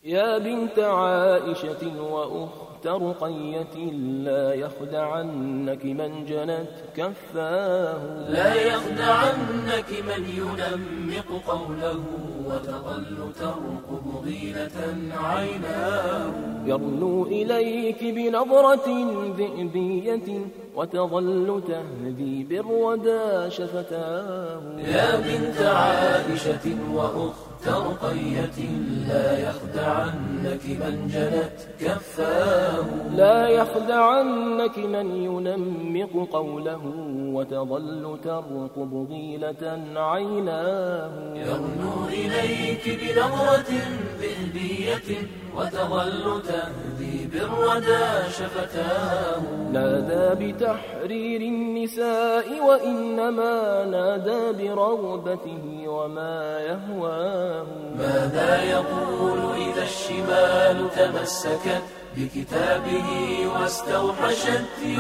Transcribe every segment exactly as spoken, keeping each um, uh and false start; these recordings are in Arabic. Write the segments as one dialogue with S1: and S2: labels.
S1: يا بنت عائشة وأخت رقية لا يخدعنك من جنت كفاه
S2: لا يخدعنك من ينمق قوله وتظل ترقب غيلة عيناه
S1: يرنو إليك بنظرة ذئبية وتظل تهدي بالردى شفتاه
S2: يا بنت عائشة وأخت رقية لا يخدعنك من جنت كفاه
S1: لا يخدعنك من ينمق قوله وتظل ترقب غيلة عيناه
S2: يرنو إليك بنظرة ذئبية وتظل تهدي بالردى شفتاه
S1: نادى بتحرير النساء وإنما نادى برغبته وما يهواه
S2: ماذا يقول إذا الشمال تمسكت بكتابه واستوحشت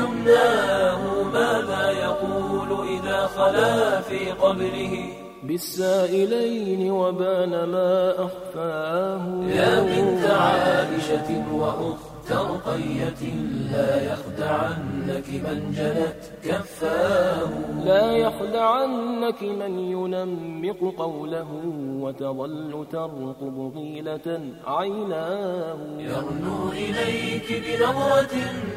S2: يمناه ماذا يقول إذا خلا في قبره
S1: بالسائلين وبان ما أخفاه
S2: يا بنت عائشة وأخت رقية لا يخدعنك من جنت كفاه
S1: لا يخدعنك من ينمق قوله وتظل ترقب غيلة عيناه
S2: يرنو إليك بنظرة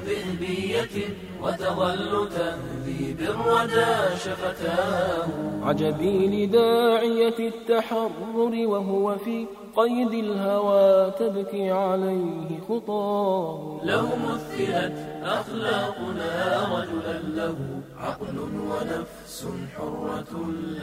S2: ذئبية وتظل تهدي بالردى شفتاه
S1: عجبي لداعية التحرر وهو في قيد الهوى تبكي عليه خطاه
S2: لو مثلت أخلاقنا رجلا له عقل ونفس حرة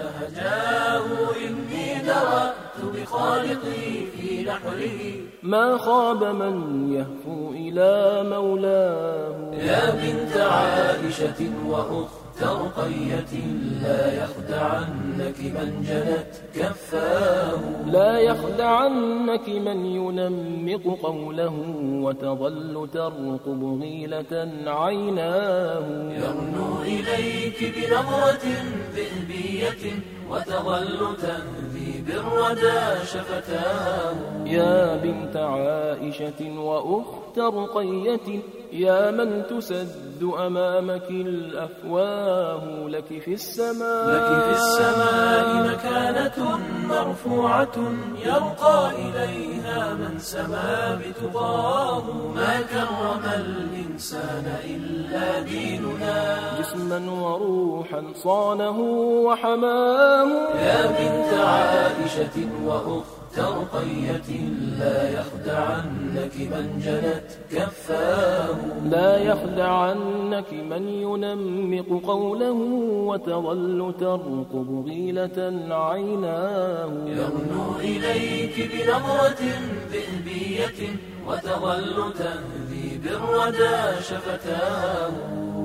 S2: لهجاه إني نرأت بخالقي في نحره
S1: ما خاب من يهفو إلى مولاه
S2: يا بنت عائشة وأخت رقية لا يخدعنك من جنت كفاه
S1: لا يخدعنك من ينمق قوله وتظل ترقب غيلة عيناه
S2: يرنو إليك بنظرة ذئبية وتظل تهدي بالردى شفتاه
S1: يا بنت عائشة وأخت رقية يا من تسد أمامك الأفواه لك في السماء
S2: لك في السماء مكانة مرفوعة يرقى إليها من سما بتقاه ما كرم الإنسان إلا ديننا
S1: جسما وروحا صانه وحماه
S2: يا بنت عائشة وأخت رقية لا يخدعنك من جنت كفاه
S1: لا يخدعنك من ينمق قوله وتظل ترقب غيلة عيناه
S2: يرنو إليك بنظرة ذئبية وتظل تهدي بالردى شفتاه